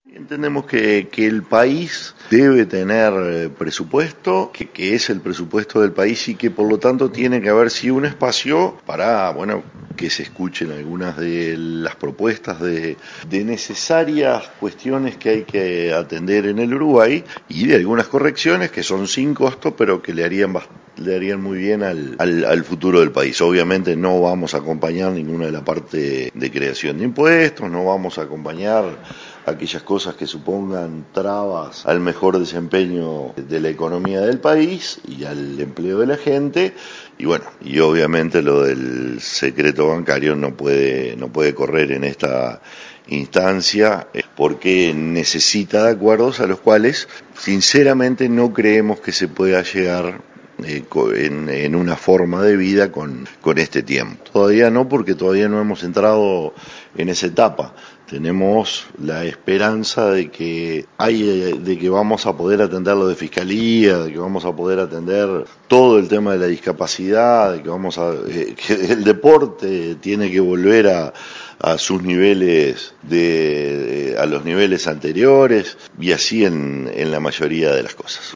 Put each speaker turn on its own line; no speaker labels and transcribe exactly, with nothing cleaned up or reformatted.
Entendemos que, que el país debe tener eh, presupuesto, que, que es el presupuesto del país y que por lo tanto tiene que haber sí un espacio para, bueno, que se escuchen algunas de las propuestas de, de necesarias cuestiones que hay que atender en el Uruguay y de algunas correcciones que son sin costo pero que le harían bastante le harían muy bien al, al, al futuro del país. Obviamente no vamos a acompañar ninguna de la parte de creación de impuestos, no vamos a acompañar aquellas cosas que supongan trabas al mejor desempeño de la economía del país y al empleo de la gente. Y bueno, y obviamente lo del secreto bancario no puede, no puede correr en esta instancia porque necesita de acuerdos a los cuales sinceramente no creemos que se pueda llegar Eh, en, en una forma de vida con, con este tiempo. Todavía no, porque todavía no hemos entrado en esa etapa. Tenemos la esperanza de que hay, de que vamos a poder atender lo de fiscalía, de que vamos a poder atender todo el tema de la discapacidad, de que vamos a, eh, que el deporte tiene que volver a, a sus niveles de, de, a los niveles anteriores y así en, en la mayoría de las cosas.